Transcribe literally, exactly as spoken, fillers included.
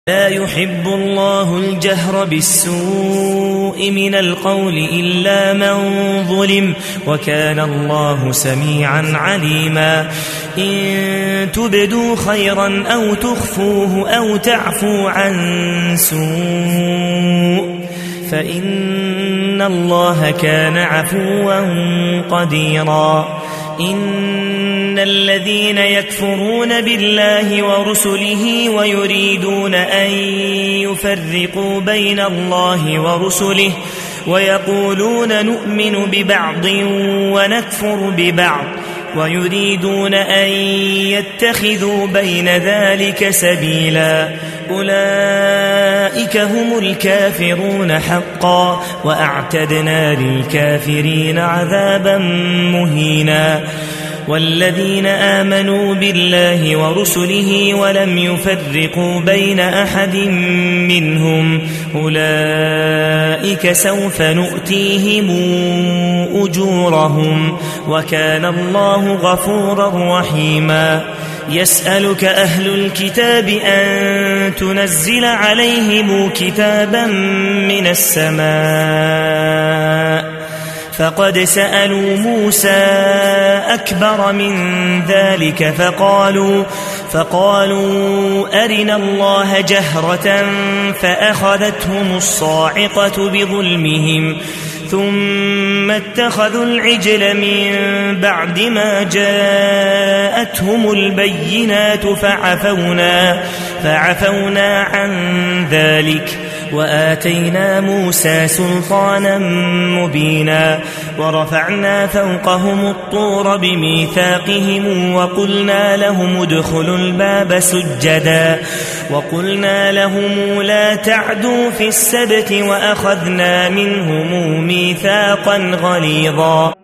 لا يحب الله الجهر بالسوء من القول إلا من ظلم وكان الله سميعا عليما إن تبدوا خيرا أو تخفوه أو تعفو عن سوء فإن الله كان عفوا قديرا إن الذين يكفرون بالله ورسله ويريدون أن يفرقوا بين الله ورسله ويقولون نؤمن ببعض ونكفر ببعض ويريدون أن يتخذوا بين ذلك سبيلا أولئك هم الكافرون حقا وأعتدنا للكافرين عذابا مهينا والذين آمنوا بالله ورسله ولم يفرقوا بين أحد منهم أولئك سوف نؤتيهم أجورهم وكان الله غفورا رحيما يسألك أهل الكتاب أن تنزل عليهم كتابا من السماء فقد سألوا موسى أكبر من ذلك فقالوا, فقالوا أرنا الله جهرة فأخذتهم الصاعقة بظلمهم ثم اتخذوا العجل من بعد ما جاءتهم البينات فعفونا, فعفونا عن ذلك وآتينا موسى سلطانا مبينا ورفعنا فوقهم الطور بميثاقهم وقلنا لهم ادخلوا الباب سجدا وقلنا لهم لا تعدوا في السبت وأخذنا منهم ميثاقا غليظا